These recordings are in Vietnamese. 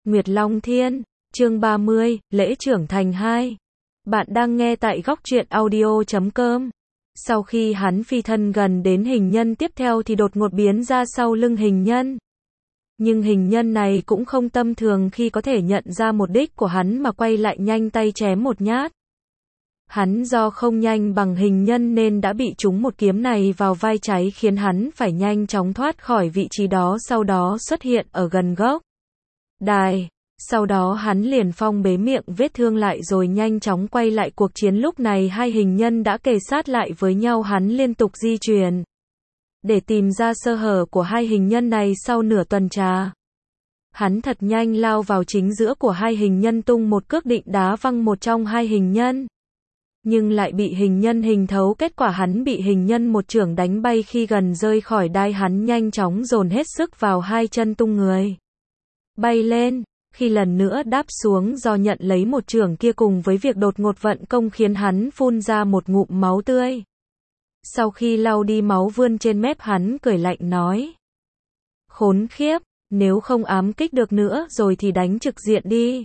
Nguyệt Long Thiên, chương 30, lễ trưởng thành 2. Bạn đang nghe tại góc truyện audio.com. Sau khi hắn phi thân gần đến hình nhân tiếp theo thì đột ngột biến ra sau lưng hình nhân. Nhưng hình nhân này cũng không tâm thường khi có thể nhận ra một đích của hắn mà quay lại nhanh tay chém một nhát. Hắn do không nhanh bằng hình nhân nên đã bị trúng một kiếm này vào vai trái khiến hắn phải nhanh chóng thoát khỏi vị trí đó, sau đó xuất hiện ở gần gốc đài. Sau đó hắn liền phong bế miệng vết thương lại rồi nhanh chóng quay lại cuộc chiến. Lúc này hai hình nhân đã kề sát lại với nhau, hắn liên tục di chuyển để tìm ra sơ hở của hai hình nhân này. Sau nửa tuần trà, hắn thật nhanh lao vào chính giữa của hai hình nhân, tung một cước định đá văng một trong hai hình nhân. Nhưng lại bị hình nhân hình thấu, kết quả hắn bị hình nhân một chưởng đánh bay. Khi gần rơi khỏi đai, hắn nhanh chóng dồn hết sức vào hai chân, tung người bay lên. Khi lần nữa đáp xuống, do nhận lấy một chưởng kia cùng với việc đột ngột vận công khiến hắn phun ra một ngụm máu tươi. Sau khi lau đi máu vươn trên mép, hắn cười lạnh nói: khốn khiếp, nếu không ám kích được nữa rồi thì đánh trực diện đi.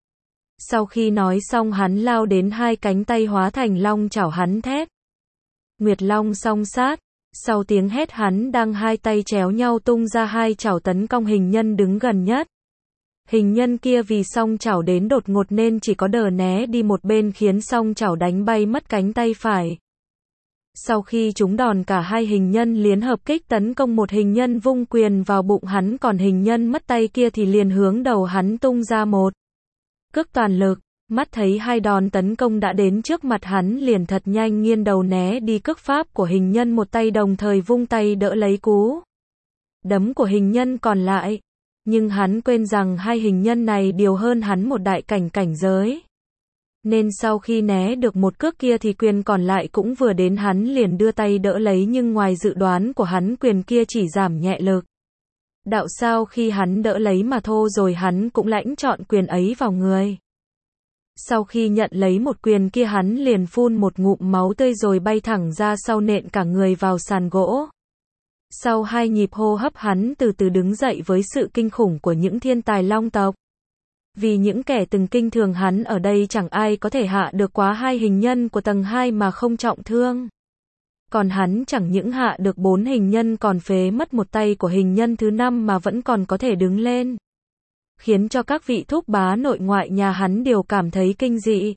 Sau khi nói xong, hắn lao đến, hai cánh tay hóa thành long chảo, hắn thét: Nguyệt Long song sát. Sau tiếng hét, hắn đang hai tay chéo nhau tung ra hai chảo tấn công hình nhân đứng gần nhất. Hình nhân kia vì song chảo đến đột ngột nên chỉ có đờ né đi một bên, khiến song chảo đánh bay mất cánh tay phải. Sau khi trúng đòn, cả hai hình nhân liên hợp kích tấn công. Một hình nhân vung quyền vào bụng hắn, còn hình nhân mất tay kia thì liền hướng đầu hắn tung ra một cước toàn lực. Mắt thấy hai đòn tấn công đã đến trước mặt, hắn liền thật nhanh nghiêng đầu né đi cước pháp của hình nhân một tay, đồng thời vung tay đỡ lấy cú đấm của hình nhân còn lại. Nhưng hắn quên rằng hai hình nhân này điều hơn hắn một đại cảnh giới. Nên sau khi né được một cước kia thì quyền còn lại cũng vừa đến, hắn liền đưa tay đỡ lấy. Nhưng ngoài dự đoán của hắn, quyền kia chỉ giảm nhẹ lực đạo sau khi hắn đỡ lấy mà thôi, rồi hắn cũng lãnh trọn quyền ấy vào người. Sau khi nhận lấy một quyền kia, hắn liền phun một ngụm máu tươi rồi bay thẳng ra sau, nện cả người vào sàn gỗ. Sau hai nhịp hô hấp, hắn từ từ đứng dậy với sự kinh khủng của những thiên tài long tộc. Vì những kẻ từng kinh thường hắn ở đây chẳng ai có thể hạ được quá hai hình nhân của tầng 2 mà không trọng thương. Còn hắn chẳng những hạ được 4 hình nhân, còn phế mất một tay của hình nhân thứ 5 mà vẫn còn có thể đứng lên. Khiến cho các vị thúc bá nội ngoại nhà hắn đều cảm thấy kinh dị.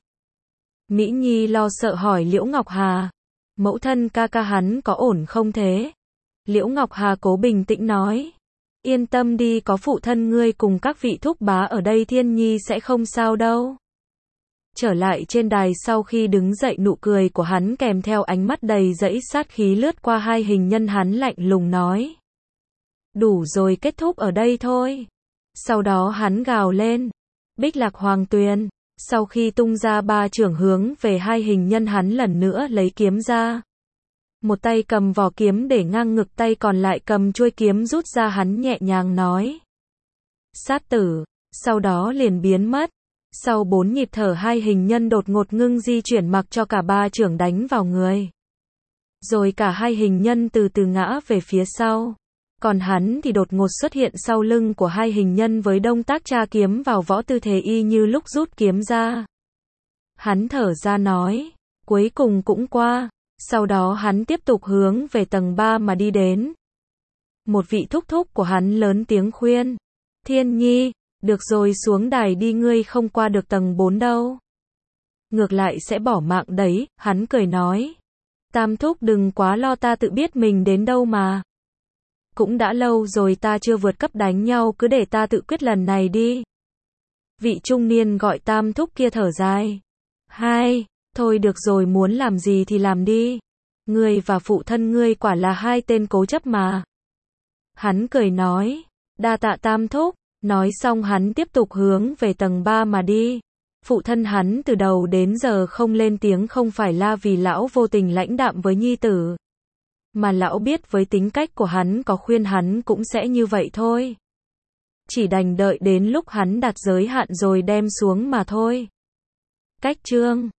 Mỹ Nhi lo sợ hỏi Liễu Ngọc Hà: mẫu thân, ca ca hắn có ổn không thế? Liễu Ngọc Hà cố bình tĩnh nói: yên tâm đi, có phụ thân ngươi cùng các vị thúc bá ở đây, Thiên Nhi sẽ không sao đâu. Trở lại trên đài, sau khi đứng dậy, nụ cười của hắn kèm theo ánh mắt đầy dẫy sát khí lướt qua hai hình nhân, hắn lạnh lùng nói: đủ rồi, kết thúc ở đây thôi. Sau đó hắn gào lên: Bích Lạc Hoàng Tuyền. Sau khi tung ra 3 chưởng hướng về hai hình nhân, hắn lần nữa lấy kiếm ra. Một tay cầm vỏ kiếm để ngang ngực, tay còn lại cầm chuôi kiếm rút ra, hắn nhẹ nhàng nói: sát tử. Sau đó liền biến mất. Sau 4 nhịp thở, hai hình nhân đột ngột ngưng di chuyển, mặc cho cả 3 chưởng đánh vào người. Rồi cả hai hình nhân từ từ ngã về phía sau. Còn hắn thì đột ngột xuất hiện sau lưng của hai hình nhân với động tác tra kiếm vào võ, tư thế y như lúc rút kiếm ra. Hắn thở ra nói: cuối cùng cũng qua. Sau đó hắn tiếp tục hướng về tầng 3 mà đi đến. Một vị thúc thúc của hắn lớn tiếng khuyên: Thiên Nhi, được rồi, xuống đài đi, ngươi không qua được tầng 4 đâu. Ngược lại sẽ bỏ mạng đấy. Hắn cười nói: Tam thúc đừng quá lo, ta tự biết mình đến đâu mà. Cũng đã lâu rồi ta chưa vượt cấp đánh nhau, cứ để ta tự quyết lần này đi. Vị trung niên gọi Tam thúc kia thở dài: hai, thôi được rồi, muốn làm gì thì làm đi. Ngươi và phụ thân ngươi quả là hai tên cố chấp mà. Hắn cười nói: đa tạ Tam thúc. Nói xong hắn tiếp tục hướng về tầng 3 mà đi. Phụ thân hắn từ đầu đến giờ không lên tiếng, không phải là vì lão vô tình lãnh đạm với nhi tử, mà lão biết với tính cách của hắn, có khuyên hắn cũng sẽ như vậy thôi. Chỉ đành đợi đến lúc hắn đạt giới hạn rồi đem xuống mà thôi. Cách chương